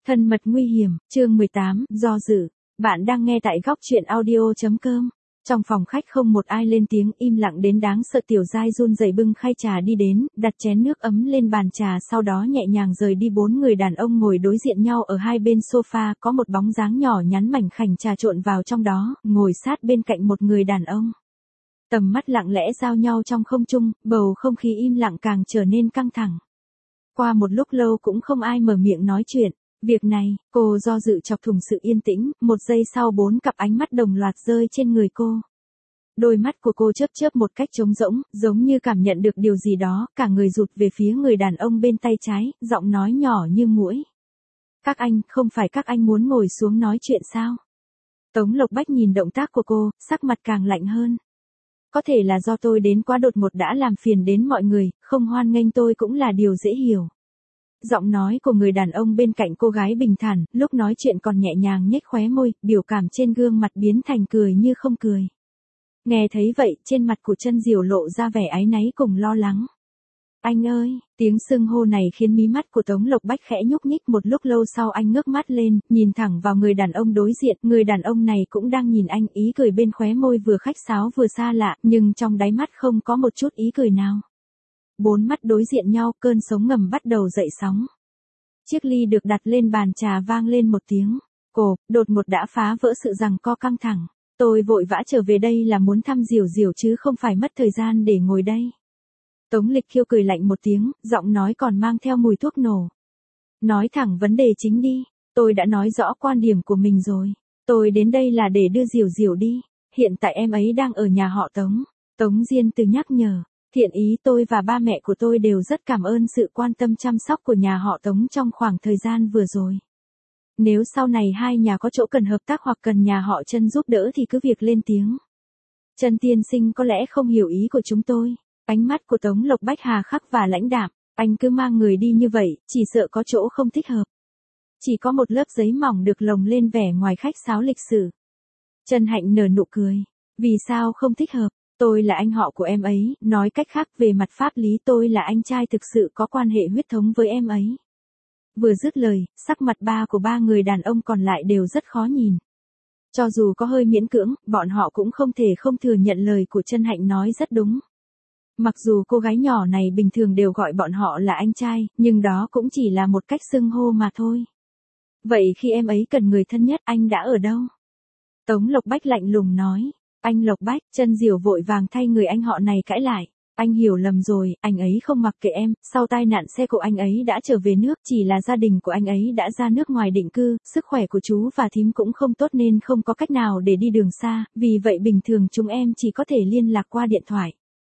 Thân mật nguy hiểm, chương 18, do dự. Bạn đang nghe tại góc truyện audio.com. Trong phòng khách không một ai lên tiếng, im lặng đến đáng sợ. Tiểu Giai run rẩy bưng khay trà đi đến, đặt chén nước ấm lên bàn trà, sau đó nhẹ nhàng rời đi. Bốn người đàn ông ngồi đối diện nhau ở hai bên sofa, có một bóng dáng nhỏ nhắn mảnh khảnh trà trộn vào trong đó, ngồi sát bên cạnh một người đàn ông. Tầm mắt lặng lẽ giao nhau trong không trung, bầu không khí im lặng càng trở nên căng thẳng. Qua một lúc lâu cũng không ai mở miệng nói chuyện. Việc này, cô do dự chọc thủng sự yên tĩnh, một giây sau bốn cặp ánh mắt đồng loạt rơi trên người cô. Đôi mắt của cô chớp chớp một cách trống rỗng, giống như cảm nhận được điều gì đó, cả người rụt về phía người đàn ông bên tay trái, giọng nói nhỏ như muỗi. Các anh, không phải các anh muốn ngồi xuống nói chuyện sao? Tống Lộc Bách nhìn động tác của cô, sắc mặt càng lạnh hơn. Có thể là do tôi đến quá đột ngột đã làm phiền đến mọi người, không hoan nghênh tôi cũng là điều dễ hiểu. Giọng nói của người đàn ông bên cạnh cô gái bình thản, lúc nói chuyện còn nhẹ nhàng nhếch khóe môi, biểu cảm trên gương mặt biến thành cười như không cười. Nghe thấy vậy, trên mặt của Chân Diều lộ ra vẻ áy náy cùng lo lắng. Anh ơi, tiếng xưng hô này khiến mí mắt của Tống Lộc Bách khẽ nhúc nhích. Một lúc lâu sau anh ngước mắt lên, nhìn thẳng vào người đàn ông đối diện. Người đàn ông này cũng đang nhìn anh, ý cười bên khóe môi vừa khách sáo vừa xa lạ, nhưng trong đáy mắt không có một chút ý cười nào. Bốn mắt đối diện nhau, cơn sống ngầm bắt đầu dậy sóng. Chiếc ly được đặt lên bàn trà vang lên một tiếng. Đột ngột đã phá vỡ sự giằng co căng thẳng. Tôi vội vã trở về đây là muốn thăm Diều Diều chứ không phải mất thời gian để ngồi đây. Tống Lịch Khiêu cười lạnh một tiếng, giọng nói còn mang theo mùi thuốc nổ. Nói thẳng vấn đề chính đi, tôi đã nói rõ quan điểm của mình rồi. Tôi đến đây là để đưa Diều Diều đi, hiện tại em ấy đang ở nhà họ Tống. Tống Diên Từ nhắc nhở, thiện ý tôi và ba mẹ của tôi đều rất cảm ơn sự quan tâm chăm sóc của nhà họ Tống trong khoảng thời gian vừa rồi. Nếu sau này hai nhà có chỗ cần hợp tác hoặc cần nhà họ Chân giúp đỡ thì cứ việc lên tiếng. Chân tiên sinh có lẽ không hiểu ý của chúng tôi. Ánh mắt của Tống Lộc Bách hà khắc và lãnh đạm, anh cứ mang người đi như vậy, chỉ sợ có chỗ không thích hợp. Chỉ có một lớp giấy mỏng được lồng lên vẻ ngoài khách sáo lịch sự. Chân Hạnh nở nụ cười. Vì sao không thích hợp? Tôi là anh họ của em ấy, nói cách khác về mặt pháp lý tôi là anh trai thực sự có quan hệ huyết thống với em ấy. Vừa dứt lời, sắc mặt của ba người đàn ông còn lại đều rất khó nhìn. Cho dù có hơi miễn cưỡng, bọn họ cũng không thể không thừa nhận lời của Chân Hạnh nói rất đúng. Mặc dù cô gái nhỏ này bình thường đều gọi bọn họ là anh trai, nhưng đó cũng chỉ là một cách xưng hô mà thôi. Vậy khi em ấy cần người thân nhất anh đã ở đâu? Tống Lộc Bách lạnh lùng nói. Anh Lộc Bách, Chân Diều vội vàng thay người anh họ này cãi lại. Anh hiểu lầm rồi, anh ấy không mặc kệ em, sau tai nạn xe của anh ấy đã trở về nước, chỉ là gia đình của anh ấy đã ra nước ngoài định cư, sức khỏe của chú và thím cũng không tốt nên không có cách nào để đi đường xa, vì vậy bình thường chúng em chỉ có thể liên lạc qua điện thoại.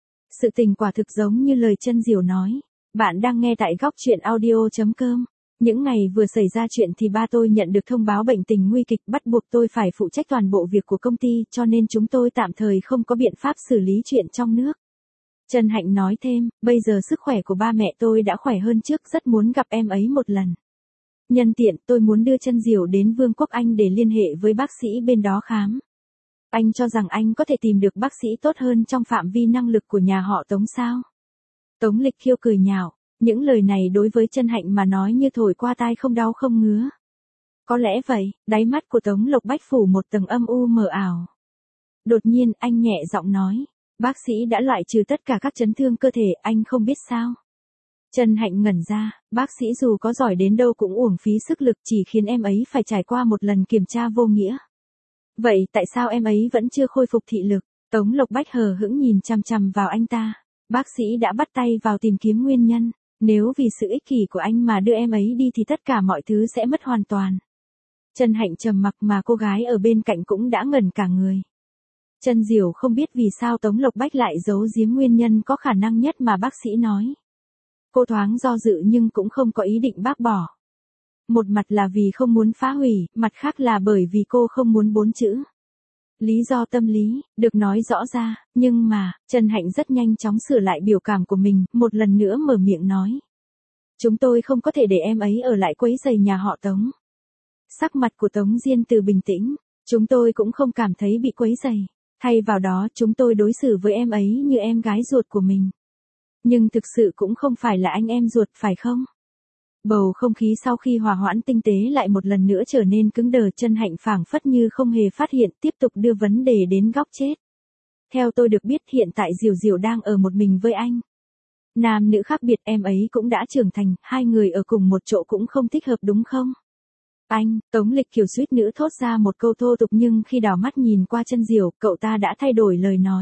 Sự tình quả thực giống như lời Chân Diều nói. Bạn đang nghe tại góc truyện audio.com. Những ngày vừa xảy ra chuyện thì ba tôi nhận được thông báo bệnh tình nguy kịch, bắt buộc tôi phải phụ trách toàn bộ việc của công ty, cho nên chúng tôi tạm thời không có biện pháp xử lý chuyện trong nước. Chân Hạnh nói thêm, bây giờ sức khỏe của ba mẹ tôi đã khỏe hơn trước, rất muốn gặp em ấy một lần. Nhân tiện, tôi muốn đưa Chân Diều đến Vương quốc Anh để liên hệ với bác sĩ bên đó khám. Anh cho rằng anh có thể tìm được bác sĩ tốt hơn trong phạm vi năng lực của nhà họ Tống sao? Tống Lịch Khiêu cười nhạo, những lời này đối với Chân Hạnh mà nói như thổi qua tai không đau không ngứa. Có lẽ vậy, đáy mắt của Tống Lộc Bách phủ một tầng âm u mờ ảo. Đột nhiên, anh nhẹ giọng nói, bác sĩ đã loại trừ tất cả các chấn thương cơ thể, anh không biết sao? Chân Hạnh ngẩn ra, bác sĩ dù có giỏi đến đâu cũng uổng phí sức lực, chỉ khiến em ấy phải trải qua một lần kiểm tra vô nghĩa. Vậy tại sao em ấy vẫn chưa khôi phục thị lực? Tống Lộc Bách hờ hững nhìn chằm chằm vào anh ta. Bác sĩ đã bắt tay vào tìm kiếm nguyên nhân. Nếu vì sự ích kỷ của anh mà đưa em ấy đi thì tất cả mọi thứ sẽ mất hoàn toàn. Chân Hạnh trầm mặc mà cô gái ở bên cạnh cũng đã ngẩn cả người. Chân Diều không biết vì sao Tống Lộc Bách lại giấu giếm nguyên nhân có khả năng nhất mà bác sĩ nói. Cô thoáng do dự nhưng cũng không có ý định bác bỏ. Một mặt là vì không muốn phá hủy, mặt khác là bởi vì cô không muốn 4 chữ. Lý do tâm lý, được nói rõ ra, nhưng mà, Chân Hạnh rất nhanh chóng sửa lại biểu cảm của mình, một lần nữa mở miệng nói. Chúng tôi không có thể để em ấy ở lại quấy rầy nhà họ Tống. Sắc mặt của Tống Diên Từ bình tĩnh, chúng tôi cũng không cảm thấy bị quấy rầy. Thay vào đó chúng tôi đối xử với em ấy như em gái ruột của mình. Nhưng thực sự cũng không phải là anh em ruột phải không? Bầu không khí sau khi hòa hoãn tinh tế lại một lần nữa trở nên cứng đờ, Chân Hạnh phảng phất như không hề phát hiện, tiếp tục đưa vấn đề đến góc chết. Theo tôi được biết hiện tại Diều Diều đang ở một mình với anh. Nam nữ khác biệt, em ấy cũng đã trưởng thành, hai người ở cùng một chỗ cũng không thích hợp đúng không? Anh, Tống Lịch Kiều suýt nữa thốt ra một câu thô tục nhưng khi đảo mắt nhìn qua Chân Diều, cậu ta đã thay đổi lời nói.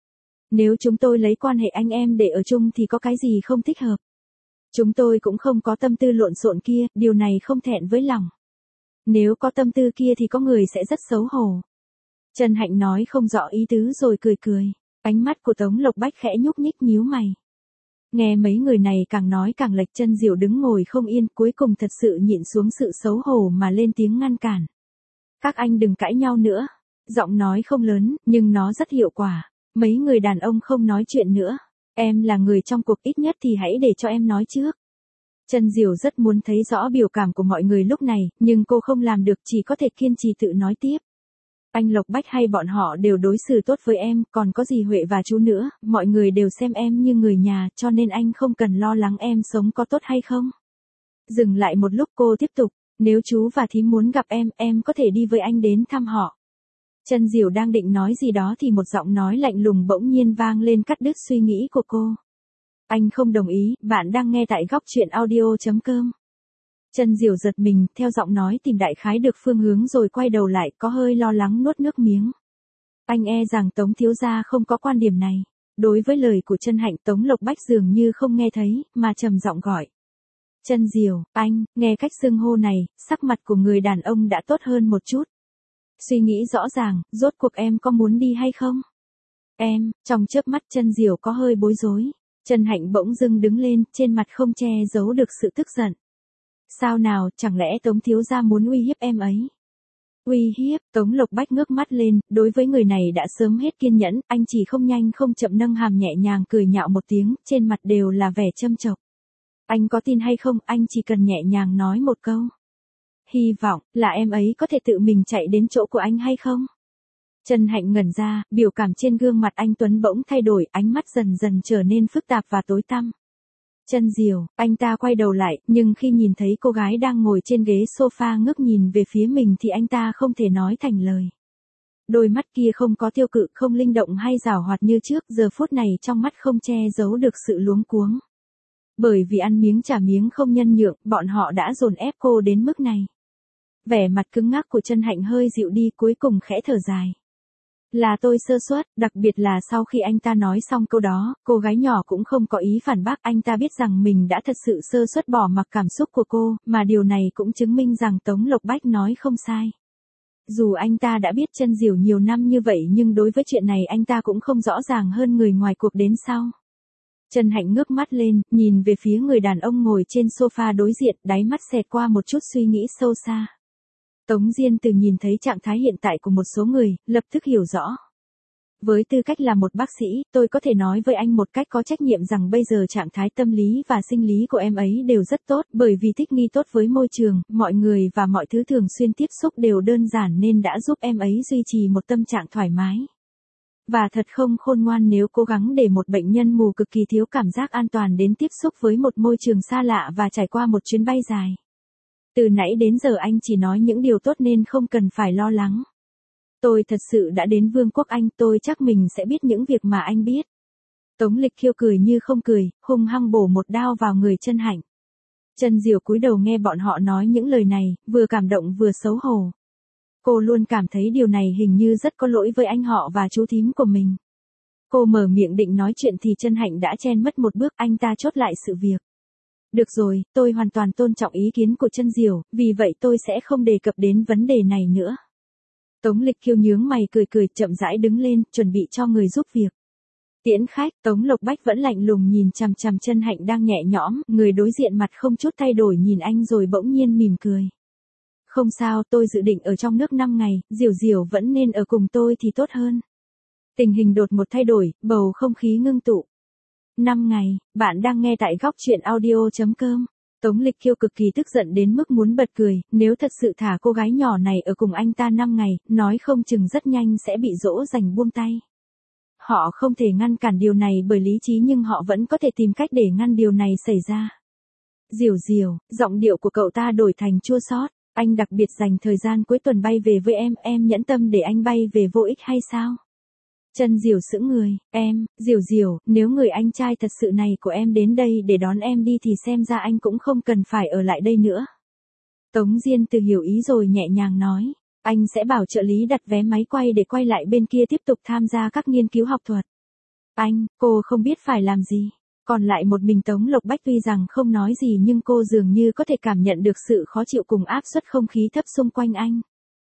Nếu chúng tôi lấy quan hệ anh em để ở chung thì có cái gì không thích hợp? Chúng tôi cũng không có tâm tư lộn xộn kia, điều này không thẹn với lòng. Nếu có tâm tư kia thì có người sẽ rất xấu hổ. Chân Hạnh nói không rõ ý tứ rồi cười cười. Ánh mắt của Tống Lộc Bách khẽ nhúc nhích nhíu mày. Nghe mấy người này càng nói càng lệch, Chân Diều đứng ngồi không yên, cuối cùng thật sự nhịn xuống sự xấu hổ mà lên tiếng ngăn cản. Các anh đừng cãi nhau nữa. Giọng nói không lớn, nhưng nó rất hiệu quả. Mấy người đàn ông không nói chuyện nữa. Em là người trong cuộc, ít nhất thì hãy để cho em nói trước. Chân Diều rất muốn thấy rõ biểu cảm của mọi người lúc này, nhưng cô không làm được, chỉ có thể kiên trì tự nói tiếp. Anh Lộc Bách hay bọn họ đều đối xử tốt với em, còn có dì Huệ và chú nữa, mọi người đều xem em như người nhà, cho nên anh không cần lo lắng em sống có tốt hay không. Dừng lại một lúc cô tiếp tục, nếu chú và thím muốn gặp em có thể đi với anh đến thăm họ. Chân Diều đang định nói gì đó thì một giọng nói lạnh lùng bỗng nhiên vang lên cắt đứt suy nghĩ của cô. Anh không đồng ý, bạn đang nghe tại góc truyện audio.com. Chân Diều giật mình, theo giọng nói tìm đại khái được phương hướng rồi quay đầu lại, có hơi lo lắng nuốt nước miếng. Anh e rằng Tống thiếu gia không có quan điểm này. Đối với lời của Chân Hạnh, Tống Lộc Bách dường như không nghe thấy, mà trầm giọng gọi. Chân Diều, anh, nghe cách xưng hô này, sắc mặt của người đàn ông đã tốt hơn một chút. Suy nghĩ rõ ràng, rốt cuộc em có muốn đi hay không? Em, trong chớp mắt Chân Diều có hơi bối rối. Chân Hạnh bỗng dưng đứng lên, trên mặt không che giấu được sự tức giận. Sao nào, chẳng lẽ Tống thiếu gia muốn uy hiếp em ấy? Uy hiếp, Tống Lộc Bách ngước mắt lên, đối với người này đã sớm hết kiên nhẫn, anh chỉ không nhanh không chậm nâng hàm nhẹ nhàng cười nhạo một tiếng, trên mặt đều là vẻ châm chọc. Anh có tin hay không, anh chỉ cần nhẹ nhàng nói một câu. Hy vọng là em ấy có thể tự mình chạy đến chỗ của anh hay không? Chân Hạnh ngẩn ra, biểu cảm trên gương mặt anh Tuấn bỗng thay đổi, ánh mắt dần dần trở nên phức tạp và tối tăm. Chân Diều, anh ta quay đầu lại, nhưng khi nhìn thấy cô gái đang ngồi trên ghế sofa ngước nhìn về phía mình thì anh ta không thể nói thành lời. Đôi mắt kia không có tiêu cự, không linh động hay giảo hoạt như trước, giờ phút này trong mắt không che giấu được sự luống cuống. Bởi vì ăn miếng trả miếng không nhân nhượng, bọn họ đã dồn ép cô đến mức này. Vẻ mặt cứng ngắc của Chân Hạnh hơi dịu đi, cuối cùng khẽ thở dài. Là tôi sơ suất, đặc biệt là sau khi anh ta nói xong câu đó, cô gái nhỏ cũng không có ý phản bác, anh ta biết rằng mình đã thật sự sơ suất bỏ mặc cảm xúc của cô, mà điều này cũng chứng minh rằng Tống Lộc Bách nói không sai. Dù anh ta đã biết Chân Diều nhiều năm như vậy nhưng đối với chuyện này anh ta cũng không rõ ràng hơn người ngoài cuộc đến sau. Chân Hạnh ngước mắt lên, nhìn về phía người đàn ông ngồi trên sofa đối diện, đáy mắt xẹt qua một chút suy nghĩ sâu xa. Tống Diên từng nhìn thấy trạng thái hiện tại của một số người, lập tức hiểu rõ. Với tư cách là một bác sĩ, tôi có thể nói với anh một cách có trách nhiệm rằng bây giờ trạng thái tâm lý và sinh lý của em ấy đều rất tốt, bởi vì thích nghi tốt với môi trường, mọi người và mọi thứ thường xuyên tiếp xúc đều đơn giản nên đã giúp em ấy duy trì một tâm trạng thoải mái. Và thật không khôn ngoan nếu cố gắng để một bệnh nhân mù cực kỳ thiếu cảm giác an toàn đến tiếp xúc với một môi trường xa lạ và trải qua một chuyến bay dài. Từ nãy đến giờ anh chỉ nói những điều tốt nên không cần phải lo lắng. Tôi thật sự đã đến Vương quốc Anh, tôi chắc mình sẽ biết những việc mà anh biết. Tống Lịch Kiều cười như không cười, hung hăng bổ một đao vào người Chân Hạnh. Chân Diều cúi đầu nghe bọn họ nói những lời này, vừa cảm động vừa xấu hổ. Cô luôn cảm thấy điều này hình như rất có lỗi với anh họ và chú thím của mình. Cô mở miệng định nói chuyện thì Chân Hạnh đã chen mất một bước, anh ta chốt lại sự việc. Được rồi, tôi hoàn toàn tôn trọng ý kiến của Chân Diều, vì vậy tôi sẽ không đề cập đến vấn đề này nữa. Tống Lịch Kiều nhướng mày cười cười, chậm rãi đứng lên, chuẩn bị cho người giúp việc. Tiễn khách, Tống Lộc Bách vẫn lạnh lùng nhìn chằm chằm Chân Hạnh đang nhẹ nhõm, người đối diện mặt không chút thay đổi nhìn anh rồi bỗng nhiên mỉm cười. Không sao, tôi dự định ở trong nước 5 ngày, Diều Diều vẫn nên ở cùng tôi thì tốt hơn. Tình hình đột một thay đổi, bầu không khí ngưng tụ. 5 ngày, bạn đang nghe tại góc truyện audio.com. Tống Lịch Kiều cực kỳ tức giận đến mức muốn bật cười, nếu thật sự thả cô gái nhỏ này ở cùng anh ta 5 ngày, nói không chừng rất nhanh sẽ bị dỗ dành buông tay. Họ không thể ngăn cản điều này bởi lý trí nhưng họ vẫn có thể tìm cách để ngăn điều này xảy ra. Diểu Diểu, giọng điệu của cậu ta đổi thành chua xót. Anh đặc biệt dành thời gian cuối tuần bay về với em nhẫn tâm để anh bay về vô ích hay sao? Chân Diểu sững người, Diểu Diểu, nếu người anh trai thật sự này của em đến đây để đón em đi thì xem ra anh cũng không cần phải ở lại đây nữa. Tống Diên Từ hiểu ý rồi nhẹ nhàng nói, anh sẽ bảo trợ lý đặt vé máy quay để quay lại bên kia tiếp tục tham gia các nghiên cứu học thuật. Cô không biết phải làm gì. Còn lại một mình Tống Lộc Bách tuy rằng không nói gì nhưng cô dường như có thể cảm nhận được sự khó chịu cùng áp suất không khí thấp xung quanh anh.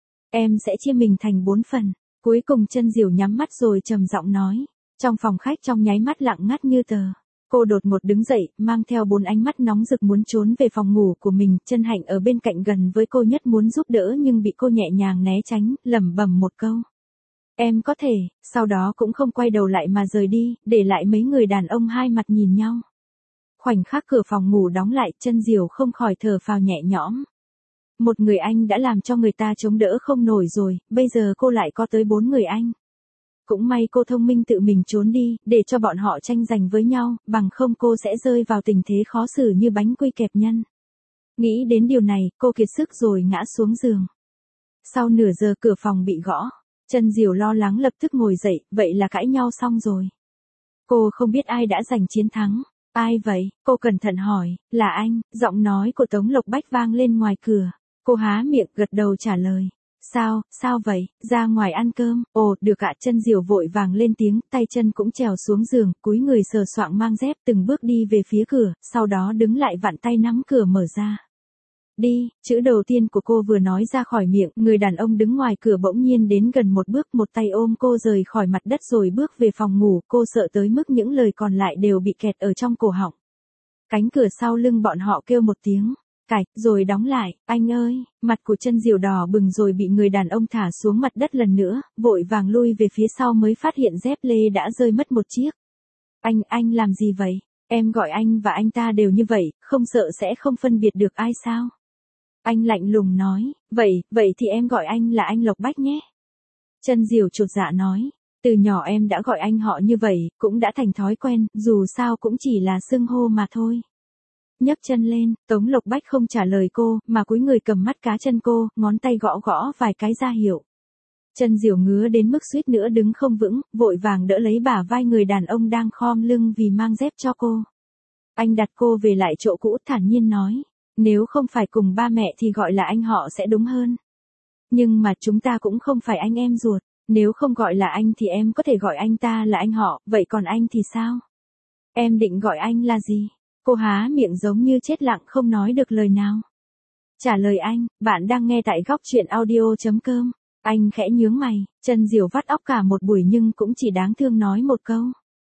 Em sẽ chia mình thành 4 phần. Cuối cùng Chân Diểu nhắm mắt rồi trầm giọng nói. Trong phòng khách trong nháy mắt lặng ngắt như tờ. Cô đột ngột đứng dậy, mang theo 4 ánh mắt nóng rực muốn trốn về phòng ngủ của mình. Chân Hạnh ở bên cạnh gần với cô nhất muốn giúp đỡ nhưng bị cô nhẹ nhàng né tránh, lẩm bẩm một câu. Em có thể, sau đó cũng không quay đầu lại mà rời đi, để lại mấy người đàn ông hai mặt nhìn nhau. Khoảnh khắc cửa phòng ngủ đóng lại, Chân Diểu không khỏi thở phào nhẹ nhõm. Một người anh đã làm cho người ta chống đỡ không nổi rồi, bây giờ cô lại có tới 4 người anh. Cũng may cô thông minh tự mình trốn đi, để cho bọn họ tranh giành với nhau, bằng không cô sẽ rơi vào tình thế khó xử như bánh quy kẹp nhân. Nghĩ đến điều này, cô kiệt sức rồi ngã xuống giường. Sau nửa giờ cửa phòng bị gõ. Chân Diểu lo lắng lập tức ngồi dậy, vậy là cãi nhau xong rồi. Cô không biết ai đã giành chiến thắng. Ai vậy? Cô cẩn thận hỏi, là anh, giọng nói của Tống Lộc Bách vang lên ngoài cửa. Cô há miệng gật đầu trả lời. Sao vậy, ra ngoài ăn cơm, ồ, được ạ. Chân Diểu vội vàng lên tiếng, tay chân cũng trèo xuống giường, cúi người sờ soạng mang dép từng bước đi về phía cửa, sau đó đứng lại vặn tay nắm cửa mở ra. Đi, chữ đầu tiên của cô vừa nói ra khỏi miệng, người đàn ông đứng ngoài cửa bỗng nhiên đến gần một bước, một tay ôm cô rời khỏi mặt đất rồi bước về phòng ngủ, cô sợ tới mức những lời còn lại đều bị kẹt ở trong cổ họng. Cánh cửa sau lưng bọn họ kêu một tiếng, cạch, rồi đóng lại. Anh ơi, mặt của Chân Diểu đỏ bừng rồi bị người đàn ông thả xuống mặt đất lần nữa, vội vàng lui về phía sau mới phát hiện dép lê đã rơi mất một chiếc. Anh làm gì vậy? Em gọi anh và anh ta đều như vậy, không sợ sẽ không phân biệt được ai sao? Anh lạnh lùng nói, vậy thì em gọi anh là anh Lộc Bách nhé. Chân Diểu chột dạ nói, từ nhỏ em đã gọi anh họ như vậy, cũng đã thành thói quen, dù sao cũng chỉ là xưng hô mà thôi. Nhấc chân lên, Tống Lộc Bách không trả lời cô, mà cúi người cầm mắt cá chân cô, ngón tay gõ gõ vài cái ra hiệu. Chân Diểu ngứa đến mức suýt nữa đứng không vững, vội vàng đỡ lấy bả vai người đàn ông đang khom lưng vì mang dép cho cô. Anh đặt cô về lại chỗ cũ, thản nhiên nói. Nếu không phải cùng ba mẹ thì gọi là anh họ sẽ đúng hơn. Nhưng mà chúng ta cũng không phải anh em ruột. Nếu không gọi là anh thì em có thể gọi anh ta là anh họ, vậy còn anh thì sao? Em định gọi anh là gì? Cô há miệng giống như chết lặng không nói được lời nào. Trả lời anh, bạn đang nghe tại góc truyện audio.com. Anh khẽ nhướng mày, Chân Diểu vắt óc cả một buổi nhưng cũng chỉ đáng thương nói một câu.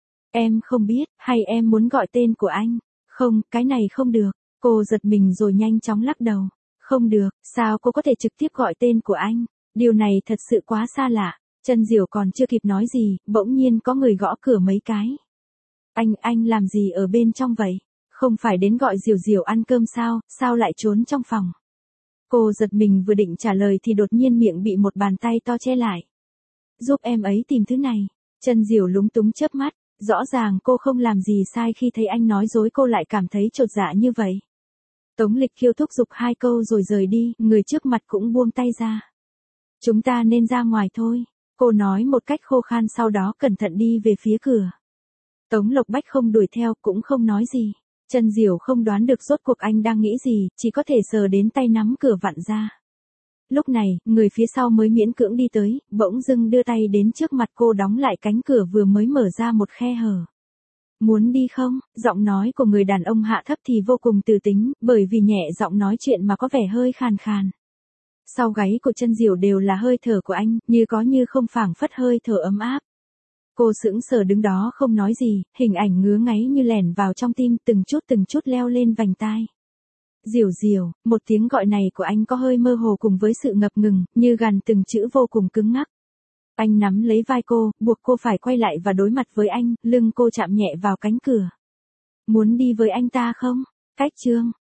Em không biết, hay em muốn gọi tên của anh? Không, cái này không được. Cô giật mình rồi nhanh chóng lắc đầu. Không được, sao cô có thể trực tiếp gọi tên của anh? Điều này thật sự quá xa lạ. Chân Diểu còn chưa kịp nói gì, bỗng nhiên có người gõ cửa mấy cái. Anh làm gì ở bên trong vậy? Không phải đến gọi Diểu Diểu ăn cơm sao lại trốn trong phòng? Cô giật mình vừa định trả lời thì đột nhiên miệng bị một bàn tay to che lại. Giúp em ấy tìm thứ này. Chân Diểu lúng túng chớp mắt, rõ ràng cô không làm gì sai khi thấy anh nói dối cô lại cảm thấy chột dạ như vậy. Tống Lịch Khiêu thúc giục 2 câu rồi rời đi, người trước mặt cũng buông tay ra. Chúng ta nên ra ngoài thôi, cô nói một cách khô khan sau đó cẩn thận đi về phía cửa. Tống Lộc Bách không đuổi theo cũng không nói gì. Chân Diểu không đoán được rốt cuộc anh đang nghĩ gì, chỉ có thể sờ đến tay nắm cửa vặn ra. Lúc này, người phía sau mới miễn cưỡng đi tới, bỗng dưng đưa tay đến trước mặt cô đóng lại cánh cửa vừa mới mở ra một khe hở. Muốn đi không? Giọng nói của người đàn ông hạ thấp thì vô cùng từ tính, bởi vì nhẹ giọng nói chuyện mà có vẻ hơi khàn khàn. Sau gáy của Chân Diểu đều là hơi thở của anh, như có như không phảng phất hơi thở ấm áp. Cô sững sờ đứng đó không nói gì, hình ảnh ngứa ngáy như lẻn vào trong tim từng chút leo lên vành tai. Diểu Diểu, một tiếng gọi này của anh có hơi mơ hồ cùng với sự ngập ngừng, như gằn từng chữ vô cùng cứng ngắc. Anh nắm lấy vai cô, buộc cô phải quay lại và đối mặt với anh, lưng cô chạm nhẹ vào cánh cửa. Muốn đi với anh ta không? Cách chương.